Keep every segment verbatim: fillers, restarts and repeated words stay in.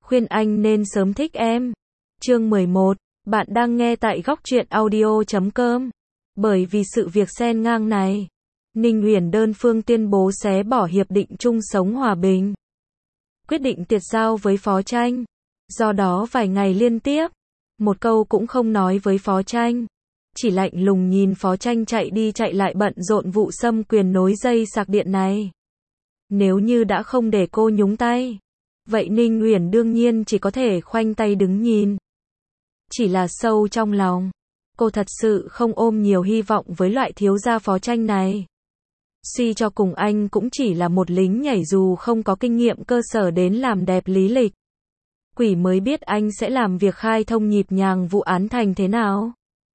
khuyên anh nên sớm thích em. Chương mười một, bạn đang nghe tại góc truyện audio chấm com. Bởi vì sự việc xen ngang này, Ninh Uyển đơn phương tuyên bố xé bỏ hiệp định chung sống hòa bình. Quyết định tuyệt giao với Phó Tranh. Do đó vài ngày liên tiếp, một câu cũng không nói với Phó Tranh. Chỉ lạnh lùng nhìn Phó Tranh chạy đi chạy lại bận rộn vụ xâm quyền nối dây sạc điện này. Nếu như đã không để cô nhúng tay, vậy Ninh Uyển đương nhiên chỉ có thể khoanh tay đứng nhìn. Chỉ là sâu trong lòng, cô thật sự không ôm nhiều hy vọng với loại thiếu gia Phó Tranh này. Suy cho cùng anh cũng chỉ là một lính nhảy dù không có kinh nghiệm cơ sở đến làm đẹp lý lịch. Quỷ mới biết anh sẽ làm việc khai thông nhịp nhàng vụ án thành thế nào.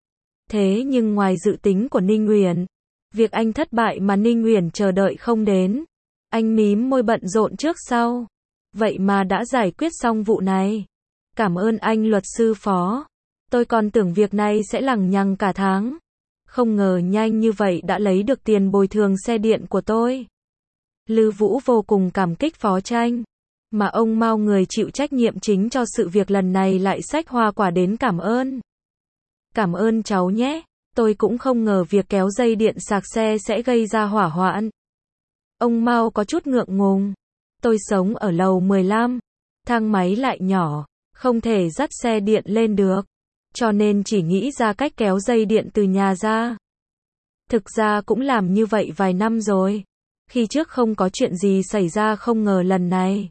Thế nhưng ngoài dự tính của Ninh Uyển, việc anh thất bại mà Ninh Uyển chờ đợi không đến. Anh mím môi bận rộn trước sau. Vậy mà đã giải quyết xong vụ này. Cảm ơn anh luật sư Phó. Tôi còn tưởng việc này sẽ lằng nhằng cả tháng. Không ngờ nhanh như vậy đã lấy được tiền bồi thường xe điện của tôi. Lư Vũ vô cùng cảm kích Phó Tranh. Mà ông Mao người chịu trách nhiệm chính cho sự việc lần này lại xách hoa quả đến cảm ơn. Cảm ơn cháu nhé. Tôi cũng không ngờ việc kéo dây điện sạc xe sẽ gây ra hỏa hoạn. Ông Mao có chút ngượng ngùng. Tôi sống ở lầu mười lăm. Thang máy lại nhỏ. Không thể dắt xe điện lên được. Cho nên chỉ nghĩ ra cách kéo dây điện từ nhà ra. Thực ra cũng làm như vậy vài năm rồi. Khi trước không có chuyện gì xảy ra không ngờ lần này.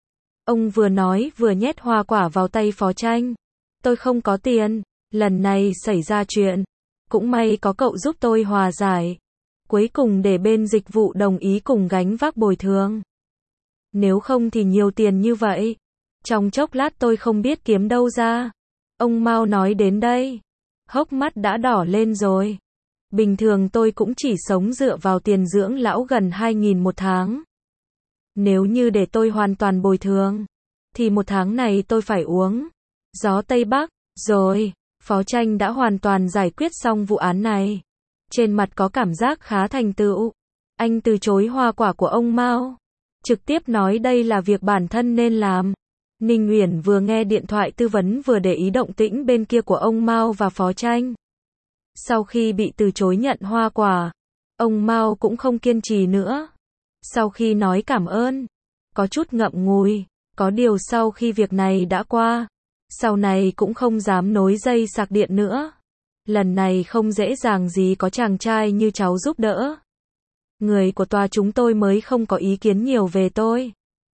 Ông vừa nói vừa nhét hoa quả vào tay Phó Tranh. Tôi không có tiền. Lần này xảy ra chuyện. Cũng may có cậu giúp tôi hòa giải. Cuối cùng để bên dịch vụ đồng ý cùng gánh vác bồi thường. Nếu không thì nhiều tiền như vậy. Trong chốc lát tôi không biết kiếm đâu ra. Ông Mao nói đến đây. Hốc mắt đã đỏ lên rồi. Bình thường tôi cũng chỉ sống dựa vào tiền dưỡng lão gần hai nghìn một tháng. Nếu như để tôi hoàn toàn bồi thường, thì một tháng này tôi phải uống gió Tây Bắc. Rồi, Phó Tranh đã hoàn toàn giải quyết xong vụ án này. Trên mặt có cảm giác khá thành tựu. Anh từ chối hoa quả của ông Mao. Trực tiếp nói đây là việc bản thân nên làm. Ninh Uyển vừa nghe điện thoại tư vấn vừa để ý động tĩnh bên kia của ông Mao và Phó Tranh. Sau khi bị từ chối nhận hoa quả, ông Mao cũng không kiên trì nữa. Sau khi nói cảm ơn, có chút ngậm ngùi, có điều sau khi việc này đã qua, sau này cũng không dám nối dây sạc điện nữa. Lần này không dễ dàng gì có chàng trai như cháu giúp đỡ. Người của tòa chúng tôi mới không có ý kiến nhiều về tôi.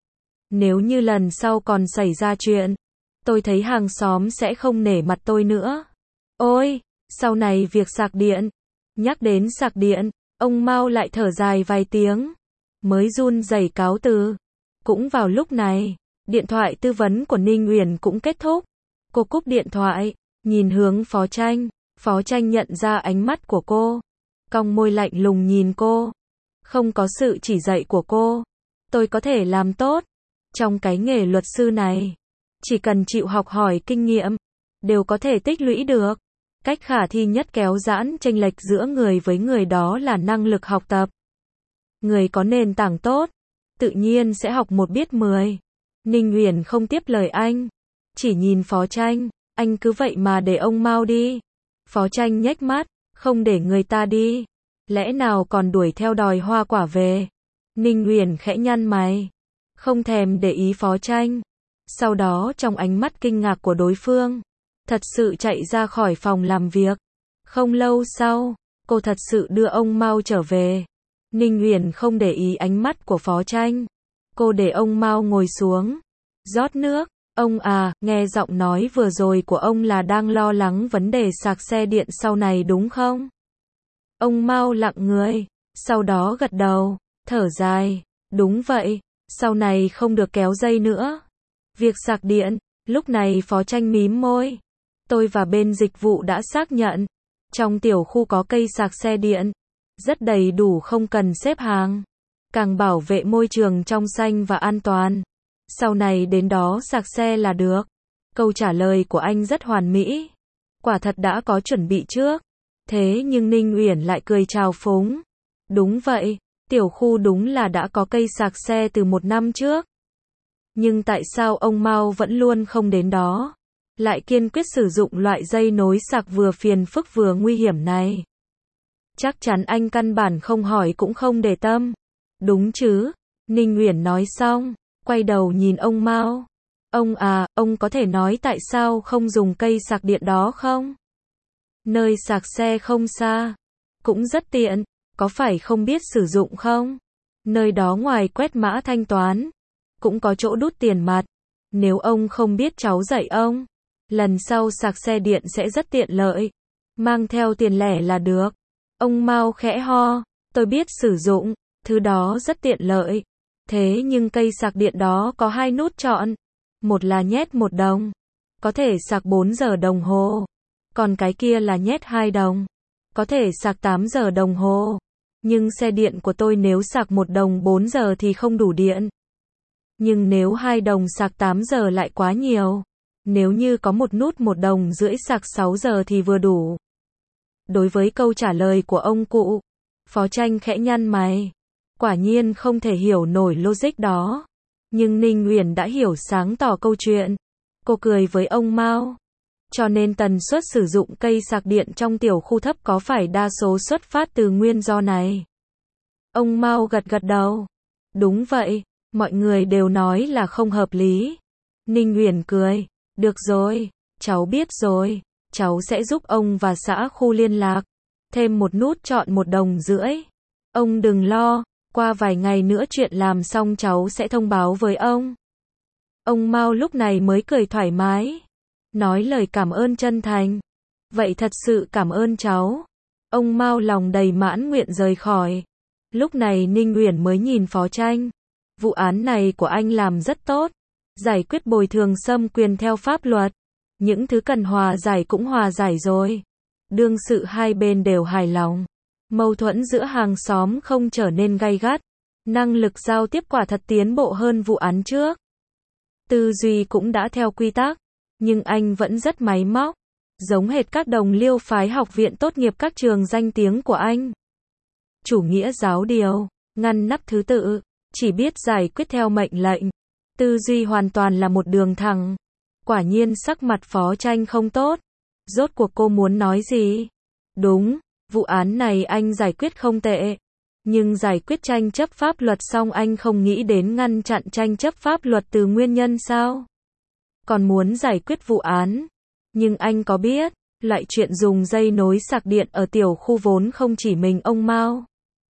Nếu như lần sau còn xảy ra chuyện, tôi thấy hàng xóm sẽ không nể mặt tôi nữa. Ôi, sau này việc sạc điện. Nhắc đến sạc điện, ông Mao lại thở dài vài tiếng. Mới run rẩy cáo từ. Cũng vào lúc này, điện thoại tư vấn của Ninh Uyển cũng kết thúc. Cô cúp điện thoại, nhìn hướng Phó Tranh. Phó Tranh nhận ra ánh mắt của cô. Cong môi lạnh lùng nhìn cô. Không có sự chỉ dạy của cô, tôi có thể làm tốt. Trong cái nghề luật sư này, chỉ cần chịu học hỏi kinh nghiệm, đều có thể tích lũy được. Cách khả thi nhất kéo giãn chênh lệch giữa người với người đó là năng lực học tập. Người có nền tảng tốt, tự nhiên sẽ học một biết mười. Ninh Uyển không tiếp lời anh, chỉ nhìn Phó Tranh, anh cứ vậy mà để ông Mao đi. Phó Tranh nhếch mắt, không để người ta đi, lẽ nào còn đuổi theo đòi hoa quả về. Ninh Uyển khẽ nhăn mày, không thèm để ý Phó Tranh. Sau đó trong ánh mắt kinh ngạc của đối phương, thật sự chạy ra khỏi phòng làm việc. Không lâu sau, cô thật sự đưa ông Mao trở về. Ninh Uyển không để ý ánh mắt của Phó Tranh. Cô để ông Mao ngồi xuống, rót nước. Ông à, nghe giọng nói vừa rồi của ông là đang lo lắng vấn đề sạc xe điện sau này đúng không? Ông Mao lặng người, sau đó gật đầu, thở dài. Đúng vậy, sau này không được kéo dây nữa. Việc sạc điện, lúc này Phó Tranh mím môi. Tôi và bên dịch vụ đã xác nhận, trong tiểu khu có cây sạc xe điện, rất đầy đủ không cần xếp hàng, càng bảo vệ môi trường trong xanh và an toàn. Sau này đến đó sạc xe là được. Câu trả lời của anh rất hoàn mỹ. Quả thật đã có chuẩn bị trước. Thế nhưng Ninh Uyển lại cười trào phúng. Đúng vậy, tiểu khu đúng là đã có cây sạc xe từ một năm trước. Nhưng tại sao ông Mao vẫn luôn không đến đó? Lại kiên quyết sử dụng loại dây nối sạc vừa phiền phức vừa nguy hiểm này. Chắc chắn anh căn bản không hỏi cũng không để tâm. Đúng chứ? Ninh Uyển nói xong, quay đầu nhìn ông Mao. Ông à, ông có thể nói tại sao không dùng cây sạc điện đó không? Nơi sạc xe không xa, cũng rất tiện, có phải không biết sử dụng không? Nơi đó ngoài quét mã thanh toán, cũng có chỗ đút tiền mặt. Nếu ông không biết cháu dạy ông. Lần sau sạc xe điện sẽ rất tiện lợi. Mang theo tiền lẻ là được. Ông Mao khẽ ho, tôi biết sử dụng, thứ đó rất tiện lợi. Thế nhưng cây sạc điện đó có hai nút chọn. Một là nhét một đồng, có thể sạc bốn giờ đồng hồ. Còn cái kia là nhét hai đồng, có thể sạc tám giờ đồng hồ. Nhưng xe điện của tôi nếu sạc một đồng bốn giờ thì không đủ điện. Nhưng nếu hai đồng sạc tám giờ lại quá nhiều. Nếu như có một nút một đồng rưỡi sạc sáu giờ thì vừa đủ. Đối với câu trả lời của ông cụ, Phó Tranh khẽ nhăn mày. Quả nhiên không thể hiểu nổi logic đó. Nhưng Ninh Uyển đã hiểu sáng tỏ câu chuyện. Cô cười với ông Mao. Cho nên tần suất sử dụng cây sạc điện trong tiểu khu thấp có phải đa số xuất phát từ nguyên do này? Ông Mao gật gật đầu. Đúng vậy, mọi người đều nói là không hợp lý. Ninh Uyển cười. Được rồi, cháu biết rồi. Cháu sẽ giúp ông và xã khu liên lạc. Thêm một nút chọn một đồng rưỡi. Ông đừng lo, qua vài ngày nữa chuyện làm xong cháu sẽ thông báo với ông. Ông Mao lúc này mới cười thoải mái. Nói lời cảm ơn chân thành. Vậy thật sự cảm ơn cháu. Ông Mao lòng đầy mãn nguyện rời khỏi. Lúc này Ninh Uyển mới nhìn Phó Tranh. Vụ án này của anh làm rất tốt. Giải quyết bồi thường xâm quyền theo pháp luật. Những thứ cần hòa giải cũng hòa giải rồi. Đương sự hai bên đều hài lòng. Mâu thuẫn giữa hàng xóm không trở nên gay gắt. Năng lực giao tiếp quả thật tiến bộ hơn vụ án trước. Tư duy cũng đã theo quy tắc. Nhưng anh vẫn rất máy móc. Giống hệt các đồng liêu phái học viện tốt nghiệp các trường danh tiếng của anh. Chủ nghĩa giáo điều, ngăn nắp thứ tự, chỉ biết giải quyết theo mệnh lệnh. Tư duy hoàn toàn là một đường thẳng. Quả nhiên sắc mặt Phó Tranh không tốt. Rốt cuộc cô muốn nói gì? Đúng, vụ án này anh giải quyết không tệ. Nhưng giải quyết tranh chấp pháp luật xong anh không nghĩ đến ngăn chặn tranh chấp pháp luật từ nguyên nhân sao? Còn muốn giải quyết vụ án. Nhưng anh có biết, loại chuyện dùng dây nối sạc điện ở tiểu khu vốn không chỉ mình ông Mao.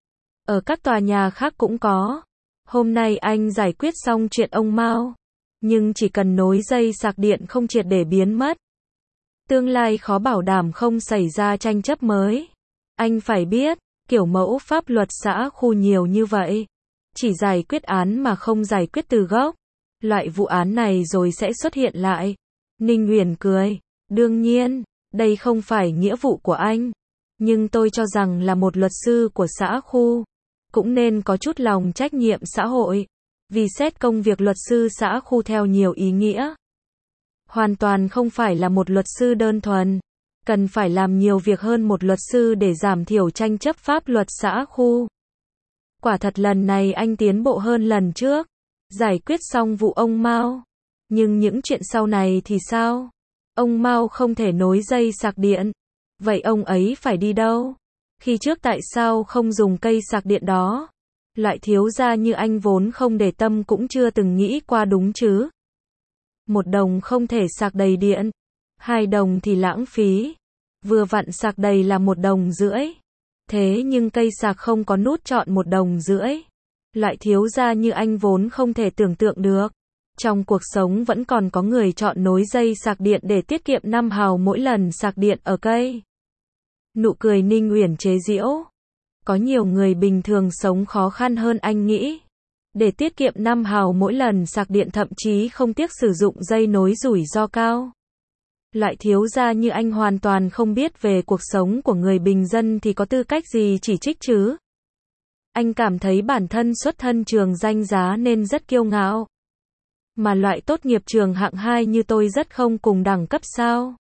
Ở các tòa nhà khác cũng có. Hôm nay anh giải quyết xong chuyện ông Mao. Nhưng chỉ cần nối dây sạc điện không triệt để biến mất. Tương lai khó bảo đảm không xảy ra tranh chấp mới. Anh phải biết, kiểu mẫu pháp luật xã khu nhiều như vậy. Chỉ giải quyết án mà không giải quyết từ gốc. Loại vụ án này rồi sẽ xuất hiện lại. Ninh Uyển cười. Đương nhiên, đây không phải nghĩa vụ của anh. Nhưng tôi cho rằng là một luật sư của xã khu. Cũng nên có chút lòng trách nhiệm xã hội. Vì xét công việc luật sư xã khu theo nhiều ý nghĩa. Hoàn toàn không phải là một luật sư đơn thuần. Cần phải làm nhiều việc hơn một luật sư để giảm thiểu tranh chấp pháp luật xã khu. Quả thật lần này anh tiến bộ hơn lần trước. Giải quyết xong vụ ông Mao. Nhưng những chuyện sau này thì sao? Ông Mao không thể nối dây sạc điện. Vậy ông ấy phải đi đâu? Khi trước tại sao không dùng cây sạc điện đó? Loại thiếu gia như anh vốn không để tâm cũng chưa từng nghĩ qua đúng chứ? Một đồng không thể sạc đầy điện. Hai đồng thì lãng phí. Vừa vặn sạc đầy là một đồng rưỡi. Thế nhưng cây sạc không có nút chọn một đồng rưỡi. Loại thiếu gia như anh vốn không thể tưởng tượng được. Trong cuộc sống vẫn còn có người chọn nối dây sạc điện để tiết kiệm năm hào mỗi lần sạc điện ở cây. Nụ cười Ninh Uyển chế giễu. Có nhiều người bình thường sống khó khăn hơn anh nghĩ. Để tiết kiệm năm hào mỗi lần sạc điện thậm chí không tiếc sử dụng dây nối rủi ro cao. Loại thiếu gia như anh hoàn toàn không biết về cuộc sống của người bình dân thì có tư cách gì chỉ trích chứ? Anh cảm thấy bản thân xuất thân trường danh giá nên rất kiêu ngạo. Mà loại tốt nghiệp trường hạng hai như tôi rất không cùng đẳng cấp sao?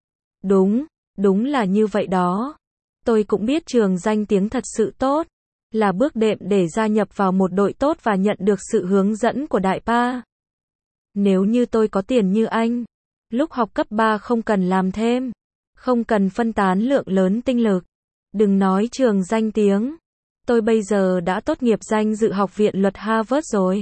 Đúng, đúng là như vậy đó. Tôi cũng biết trường danh tiếng thật sự tốt. Là bước đệm để gia nhập vào một đội tốt và nhận được sự hướng dẫn của Đại Pa. Nếu như tôi có tiền như anh, lúc học cấp ba không cần làm thêm, không cần phân tán lượng lớn tinh lực. Đừng nói trường danh tiếng, tôi bây giờ đã tốt nghiệp danh dự học viện luật Harvard rồi.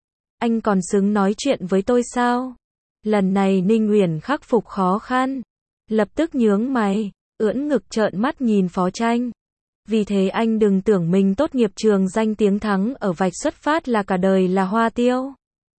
Anh còn xứng nói chuyện với tôi sao? Lần này Ninh Uyển khắc phục khó khăn, lập tức nhướng mày, ưỡn ngực trợn mắt nhìn Phó Tranh. Vì thế anh đừng tưởng mình tốt nghiệp trường danh tiếng thắng ở vạch xuất phát là cả đời là hoa tiêu.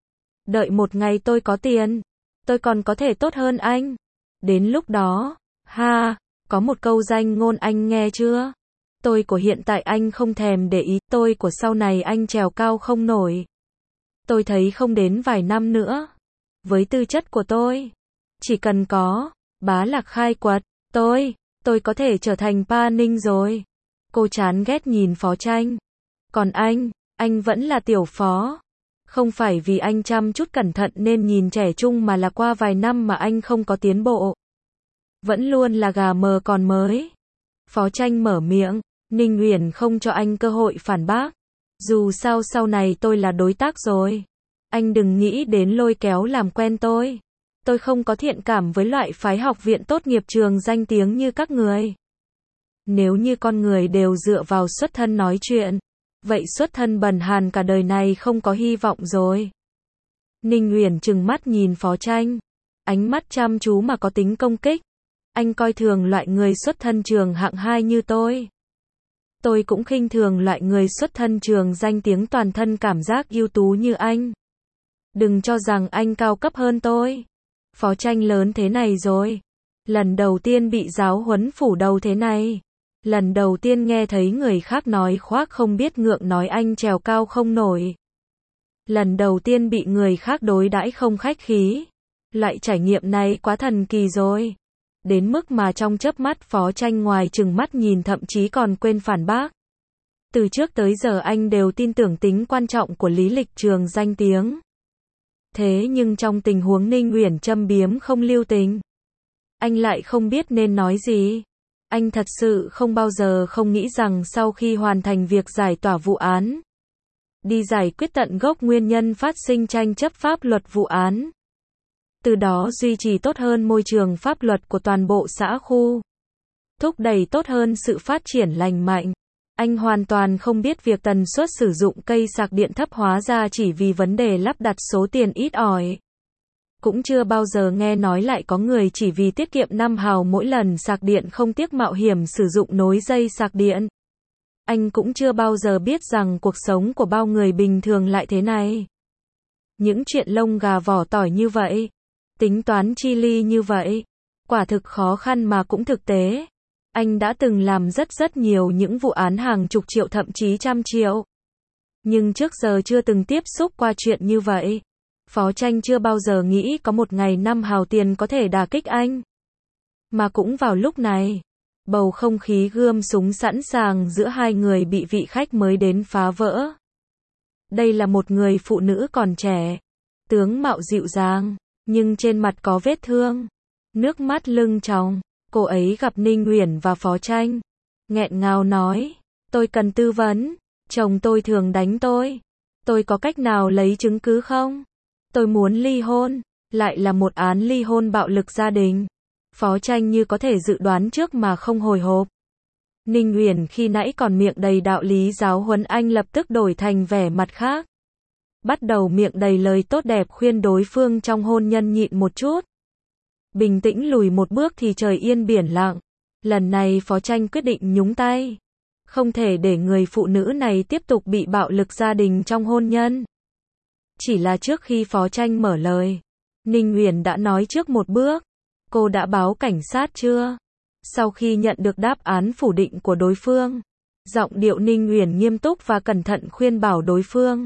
Đợi một ngày tôi có tiền, tôi còn có thể tốt hơn anh. Đến lúc đó, ha, có một câu danh ngôn anh nghe chưa? Tôi của hiện tại anh không thèm để ý, tôi của sau này anh trèo cao không nổi. Tôi thấy không đến vài năm nữa, với tư chất của tôi, chỉ cần có Bá Lạc khai quật, tôi, tôi có thể trở thành Pa Ninh rồi. Cô chán ghét nhìn Phó Tranh. Còn anh, anh vẫn là tiểu phó. Không phải vì anh chăm chút cẩn thận nên nhìn trẻ trung mà là qua vài năm mà anh không có tiến bộ. Vẫn luôn là gà mờ còn mới. Phó Tranh mở miệng, Ninh Uyển không cho anh cơ hội phản bác. Dù sao sau này tôi là đối tác rồi. Anh đừng nghĩ đến lôi kéo làm quen tôi. Tôi không có thiện cảm với loại phái học viện tốt nghiệp trường danh tiếng như các người. Nếu như con người đều dựa vào xuất thân nói chuyện, vậy xuất thân bần hàn cả đời này không có hy vọng rồi. Ninh Uyển trừng mắt nhìn Phó Tranh, ánh mắt chăm chú mà có tính công kích. Anh coi thường loại người xuất thân trường hạng hai như tôi. Tôi cũng khinh thường loại người xuất thân trường danh tiếng toàn thân cảm giác ưu tú như anh. Đừng cho rằng anh cao cấp hơn tôi. Phó Tranh lớn thế này rồi. Lần đầu tiên bị giáo huấn phủ đầu thế này. Lần đầu tiên nghe thấy người khác nói khoác không biết ngượng nói anh trèo cao không nổi. Lần đầu tiên bị người khác đối đãi không khách khí. Loại trải nghiệm này quá thần kỳ rồi. Đến mức mà trong chớp mắt Phó Tranh ngoài trừng mắt nhìn thậm chí còn quên phản bác. Từ trước tới giờ anh đều tin tưởng tính quan trọng của lý lịch trường danh tiếng. Thế nhưng trong tình huống Ninh Uyển châm biếm không lưu tình, anh lại không biết nên nói gì. Anh thật sự không bao giờ không nghĩ rằng sau khi hoàn thành việc giải tỏa vụ án, đi giải quyết tận gốc nguyên nhân phát sinh tranh chấp pháp luật vụ án, từ đó duy trì tốt hơn môi trường pháp luật của toàn bộ xã khu, thúc đẩy tốt hơn sự phát triển lành mạnh. Anh hoàn toàn không biết việc tần suất sử dụng cây sạc điện thấp hóa ra chỉ vì vấn đề lắp đặt số tiền ít ỏi. Cũng chưa bao giờ nghe nói lại có người chỉ vì tiết kiệm năm hào mỗi lần sạc điện không tiếc mạo hiểm sử dụng nối dây sạc điện. Anh cũng chưa bao giờ biết rằng cuộc sống của bao người bình thường lại thế này. Những chuyện lông gà vỏ tỏi như vậy, tính toán chi ly như vậy, quả thực khó khăn mà cũng thực tế. Anh đã từng làm rất rất nhiều những vụ án hàng chục triệu thậm chí trăm triệu. Nhưng trước giờ chưa từng tiếp xúc qua chuyện như vậy. Phó Tranh chưa bao giờ nghĩ có một ngày năm hào tiền có thể đả kích anh. Mà cũng vào lúc này, bầu không khí gươm súng sẵn sàng giữa hai người bị vị khách mới đến phá vỡ. Đây là một người phụ nữ còn trẻ, tướng mạo dịu dàng, nhưng trên mặt có vết thương, nước mắt lưng tròng. Cô ấy gặp Ninh Uyển và Phó Tranh, nghẹn ngào nói, tôi cần tư vấn, chồng tôi thường đánh tôi, tôi có cách nào lấy chứng cứ không? Tôi muốn ly hôn, lại là một án ly hôn bạo lực gia đình. Phó Tranh như có thể dự đoán trước mà không hồi hộp. Ninh Uyển khi nãy còn miệng đầy đạo lý giáo huấn anh lập tức đổi thành vẻ mặt khác. Bắt đầu miệng đầy lời tốt đẹp khuyên đối phương trong hôn nhân nhịn một chút. Bình tĩnh lùi một bước thì trời yên biển lặng. Lần này Phó Tranh quyết định nhúng tay. Không thể để người phụ nữ này tiếp tục bị bạo lực gia đình trong hôn nhân. Chỉ là trước khi Phó Tranh mở lời, Ninh Uyển đã nói trước một bước. Cô đã báo cảnh sát chưa? Sau khi nhận được đáp án phủ định của đối phương, giọng điệu Ninh Uyển nghiêm túc và cẩn thận khuyên bảo đối phương.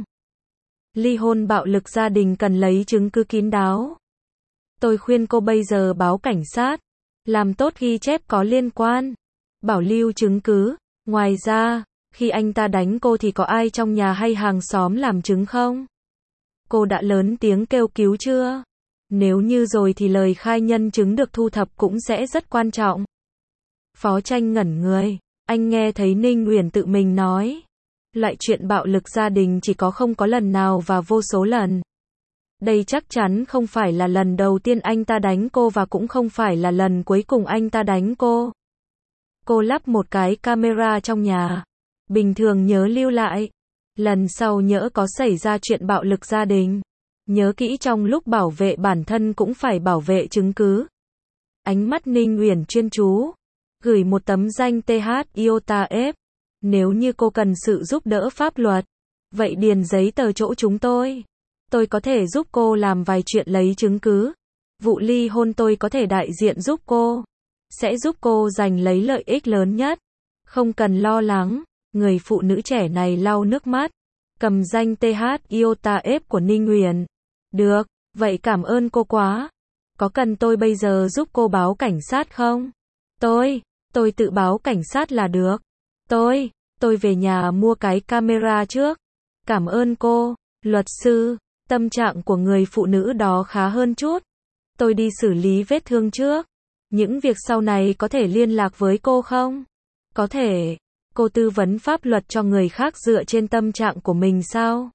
Ly hôn bạo lực gia đình cần lấy chứng cứ kín đáo. Tôi khuyên cô bây giờ báo cảnh sát, làm tốt ghi chép có liên quan, bảo lưu chứng cứ. Ngoài ra, khi anh ta đánh cô thì có ai trong nhà hay hàng xóm làm chứng không? Cô đã lớn tiếng kêu cứu chưa? Nếu như rồi thì lời khai nhân chứng được thu thập cũng sẽ rất quan trọng. Phó Tranh ngẩn người, anh nghe thấy Ninh Uyển tự mình nói. Loại chuyện bạo lực gia đình chỉ có không có lần nào và vô số lần. Đây chắc chắn không phải là lần đầu tiên anh ta đánh cô và cũng không phải là lần cuối cùng anh ta đánh cô. Cô lắp một cái camera trong nhà. Bình thường nhớ lưu lại. Lần sau nhỡ có xảy ra chuyện bạo lực gia đình. Nhớ kỹ trong lúc bảo vệ bản thân cũng phải bảo vệ chứng cứ. Ánh mắt Ninh Uyển chuyên chú. Gửi một tấm danh tê hát i o ta ép. Nếu như cô cần sự giúp đỡ pháp luật. Vậy điền giấy tờ chỗ chúng tôi. Tôi có thể giúp cô làm vài chuyện lấy chứng cứ. Vụ ly hôn tôi có thể đại diện giúp cô. Sẽ giúp cô giành lấy lợi ích lớn nhất. Không cần lo lắng. Người phụ nữ trẻ này lau nước mắt. Cầm danh tê hát i o ta ép của Ninh Uyển. Được, vậy cảm ơn cô quá. Có cần tôi bây giờ giúp cô báo cảnh sát không? Tôi, tôi tự báo cảnh sát là được. Tôi, tôi về nhà mua cái camera trước. Cảm ơn cô, luật sư. Tâm trạng của người phụ nữ đó khá hơn chút. Tôi đi xử lý vết thương trước. Những việc sau này có thể liên lạc với cô không? Có thể. Cô tư vấn pháp luật cho người khác dựa trên tâm trạng của mình sao?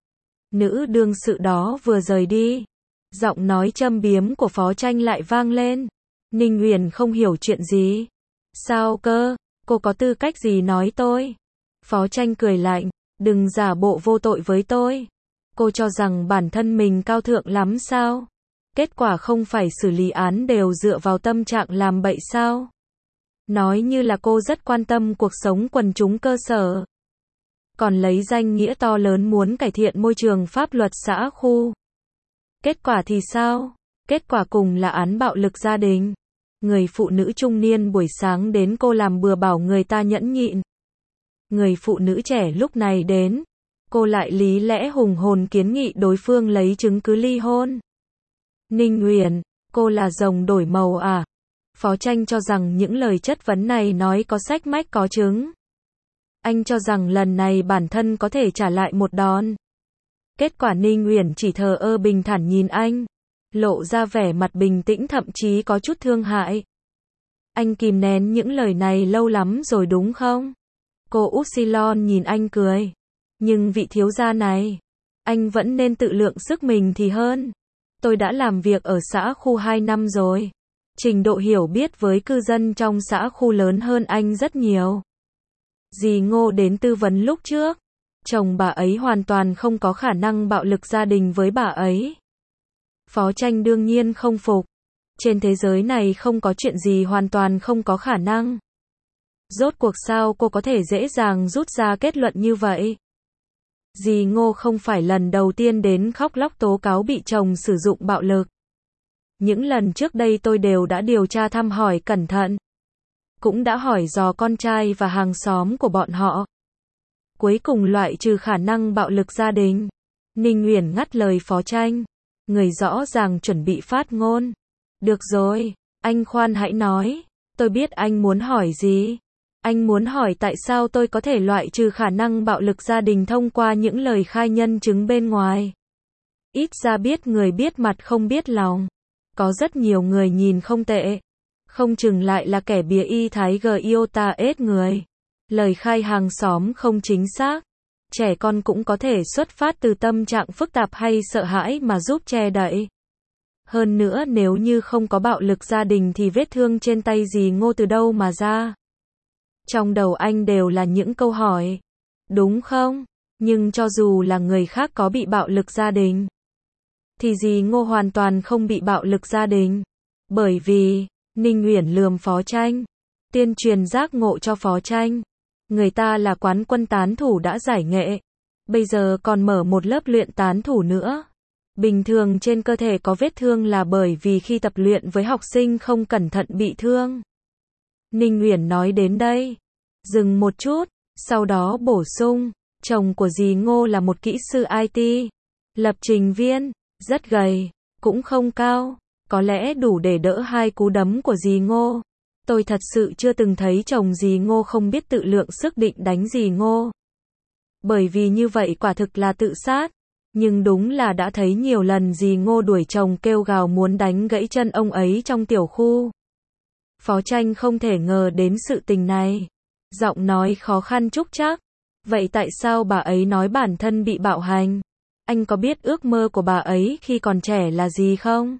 Nữ đương sự đó vừa rời đi. Giọng nói châm biếm của Phó Tranh lại vang lên. Ninh Uyển không hiểu chuyện gì. Sao cơ? Cô có tư cách gì nói tôi? Phó Tranh cười lạnh. Đừng giả bộ vô tội với tôi. Cô cho rằng bản thân mình cao thượng lắm sao? Kết quả không phải xử lý án đều dựa vào tâm trạng làm bậy sao? Nói như là cô rất quan tâm cuộc sống quần chúng cơ sở. Còn lấy danh nghĩa to lớn muốn cải thiện môi trường pháp luật xã khu. Kết quả thì sao? Kết quả cùng là án bạo lực gia đình. Người phụ nữ trung niên buổi sáng đến cô làm bừa bảo người ta nhẫn nhịn. Người phụ nữ trẻ lúc này đến. Cô lại lý lẽ hùng hồn kiến nghị đối phương lấy chứng cứ ly hôn. Ninh Uyển, cô là rồng đổi màu à? Phó Tranh cho rằng những lời chất vấn này nói có sách mách có chứng. Anh cho rằng lần này bản thân có thể trả lại một đòn. Kết quả Ninh Uyển chỉ thờ ơ bình thản nhìn anh. Lộ ra vẻ mặt bình tĩnh thậm chí có chút thương hại. Anh kìm nén những lời này lâu lắm rồi đúng không? Cô Upsilon nhìn anh cười. Nhưng vị thiếu gia này, anh vẫn nên tự lượng sức mình thì hơn. Tôi đã làm việc ở xã khu hai năm rồi. Trình độ hiểu biết với cư dân trong xã khu lớn hơn anh rất nhiều. Dì Ngô đến tư vấn lúc trước. Chồng bà ấy hoàn toàn không có khả năng bạo lực gia đình với bà ấy. Phó Tranh đương nhiên không phục. Trên thế giới này không có chuyện gì hoàn toàn không có khả năng. Rốt cuộc sao cô có thể dễ dàng rút ra kết luận như vậy? Dì Ngô không phải lần đầu tiên đến khóc lóc tố cáo bị chồng sử dụng bạo lực. Những lần trước đây tôi đều đã điều tra thăm hỏi cẩn thận. Cũng đã hỏi dò con trai và hàng xóm của bọn họ. Cuối cùng loại trừ khả năng bạo lực gia đình. Ninh Uyển ngắt lời Phó Tranh. Người rõ ràng chuẩn bị phát ngôn. Được rồi, anh khoan hãy nói. Tôi biết anh muốn hỏi gì. Anh muốn hỏi tại sao tôi có thể loại trừ khả năng bạo lực gia đình thông qua những lời khai nhân chứng bên ngoài. Ít ra biết người biết mặt không biết lòng. Có rất nhiều người nhìn không tệ. Không chừng lại là kẻ bìa y thái g iota ết người. Lời khai hàng xóm không chính xác. Trẻ con cũng có thể xuất phát từ tâm trạng phức tạp hay sợ hãi mà giúp che đậy. Hơn nữa nếu như không có bạo lực gia đình thì vết thương trên tay dì Ngô từ đâu mà ra? Trong đầu anh đều là những câu hỏi. Đúng không? Nhưng cho dù là người khác có bị bạo lực gia đình, thì dì Ngô hoàn toàn không bị bạo lực gia đình. Bởi vì, Ninh Uyển lườm Phó Tranh. Tiên truyền giác ngộ cho Phó Tranh. Người ta là quán quân tán thủ đã giải nghệ. Bây giờ còn mở một lớp luyện tán thủ nữa. Bình thường trên cơ thể có vết thương là bởi vì khi tập luyện với học sinh không cẩn thận bị thương. Ninh Uyển nói đến đây. Dừng một chút. Sau đó bổ sung. Chồng của dì Ngô là một kỹ sư i tê. Lập trình viên. Rất gầy. Cũng không cao. Có lẽ đủ để đỡ hai cú đấm của dì Ngô. Tôi thật sự chưa từng thấy chồng dì Ngô không biết tự lượng sức định đánh dì Ngô. Bởi vì như vậy quả thực là tự sát. Nhưng đúng là đã thấy nhiều lần dì Ngô đuổi chồng kêu gào muốn đánh gãy chân ông ấy trong tiểu khu. Phó Tranh không thể ngờ đến sự tình này. Giọng nói khó khăn trúc trắc. Vậy tại sao bà ấy nói bản thân bị bạo hành? Anh có biết ước mơ của bà ấy khi còn trẻ là gì không?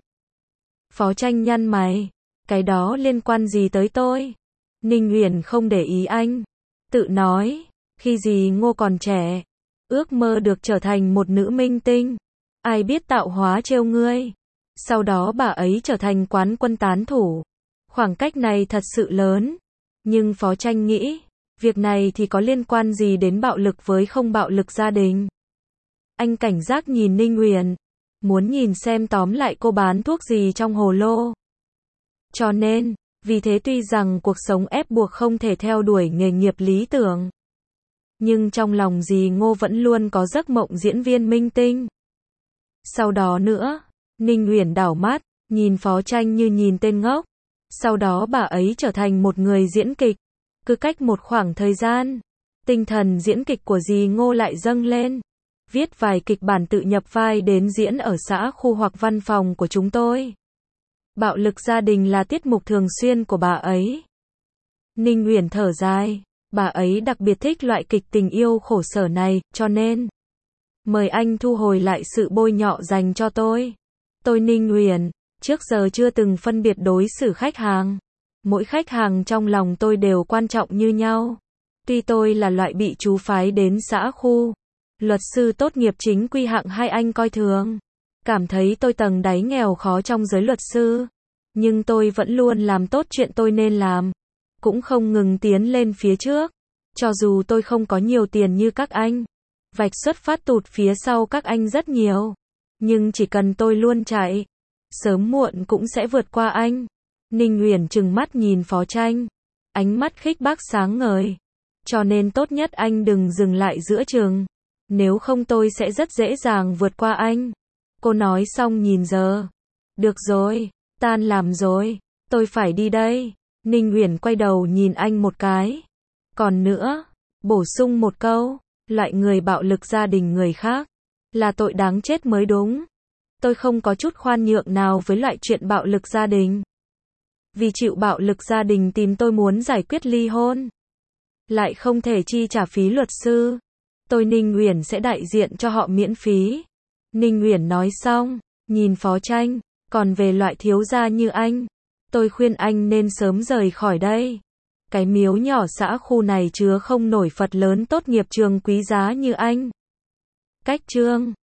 Phó Tranh nhăn mày. Cái đó liên quan gì tới tôi? Ninh Uyển không để ý anh. Tự nói, khi gì Ngô còn trẻ, ước mơ được trở thành một nữ minh tinh. Ai biết tạo hóa trêu ngươi. Sau đó bà ấy trở thành quán quân tán thủ. Khoảng cách này thật sự lớn. Nhưng Phó Tranh nghĩ, việc này thì có liên quan gì đến bạo lực với không bạo lực gia đình? Anh cảnh giác nhìn Ninh Uyển, muốn nhìn xem tóm lại cô bán thuốc gì trong hồ lô. Cho nên, vì thế tuy rằng cuộc sống ép buộc không thể theo đuổi nghề nghiệp lý tưởng, nhưng trong lòng dì Ngô vẫn luôn có giấc mộng diễn viên minh tinh. Sau đó nữa, Ninh Uyển đảo mắt, nhìn Phó Tranh như nhìn tên ngốc. Sau đó bà ấy trở thành một người diễn kịch. Cứ cách một khoảng thời gian, tinh thần diễn kịch của dì Ngô lại dâng lên. Viết vài kịch bản tự nhập vai đến diễn ở xã khu hoặc văn phòng của chúng tôi. Bạo lực gia đình là tiết mục thường xuyên của bà ấy. Ninh Uyển thở dài, bà ấy đặc biệt thích loại kịch tình yêu khổ sở này, cho nên mời anh thu hồi lại sự bôi nhọ dành cho tôi. Tôi Ninh Uyển, trước giờ chưa từng phân biệt đối xử khách hàng. Mỗi khách hàng trong lòng tôi đều quan trọng như nhau. Tuy tôi là loại bị chú phái đến xã khu, luật sư tốt nghiệp chính quy hạng hai anh coi thường, cảm thấy tôi tầng đáy nghèo khó trong giới luật sư, nhưng tôi vẫn luôn làm tốt chuyện tôi nên làm, cũng không ngừng tiến lên phía trước. Cho dù tôi không có nhiều tiền như các anh, vạch xuất phát tụt phía sau các anh rất nhiều, nhưng chỉ cần tôi luôn chạy, sớm muộn cũng sẽ vượt qua anh. Ninh Uyển trừng mắt nhìn Phó Tranh, ánh mắt khích bác sáng ngời. Cho nên tốt nhất anh đừng dừng lại giữa chừng, nếu không tôi sẽ rất dễ dàng vượt qua anh. Cô nói xong nhìn giờ. Được rồi, tan làm rồi, tôi phải đi đây. Ninh Uyển quay đầu nhìn anh một cái. Còn nữa, bổ sung một câu, loại người bạo lực gia đình người khác là tội đáng chết mới đúng. Tôi không có chút khoan nhượng nào với loại chuyện bạo lực gia đình. Vì chịu bạo lực gia đình tìm tôi muốn giải quyết ly hôn, lại không thể chi trả phí luật sư, tôi Ninh Uyển sẽ đại diện cho họ miễn phí. Ninh Uyển nói xong, nhìn Phó Tranh, còn về loại thiếu gia như anh, tôi khuyên anh nên sớm rời khỏi đây. Cái miếu nhỏ xã khu này chứa không nổi Phật lớn tốt nghiệp trường quý giá như anh. Cách chương